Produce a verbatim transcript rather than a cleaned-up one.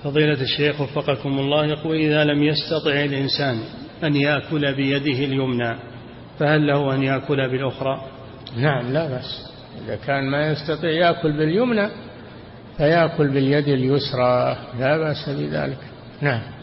فضيلة الشيخ وفقكم الله، يقول إذا لم يستطع الإنسان أن يأكل بيده اليمنى فهل له أن يأكل بالأخرى؟ نعم لا بأس، إذا كان ما يستطيع يأكل باليمنى فيأكل باليد اليسرى لا بأس بذلك. نعم.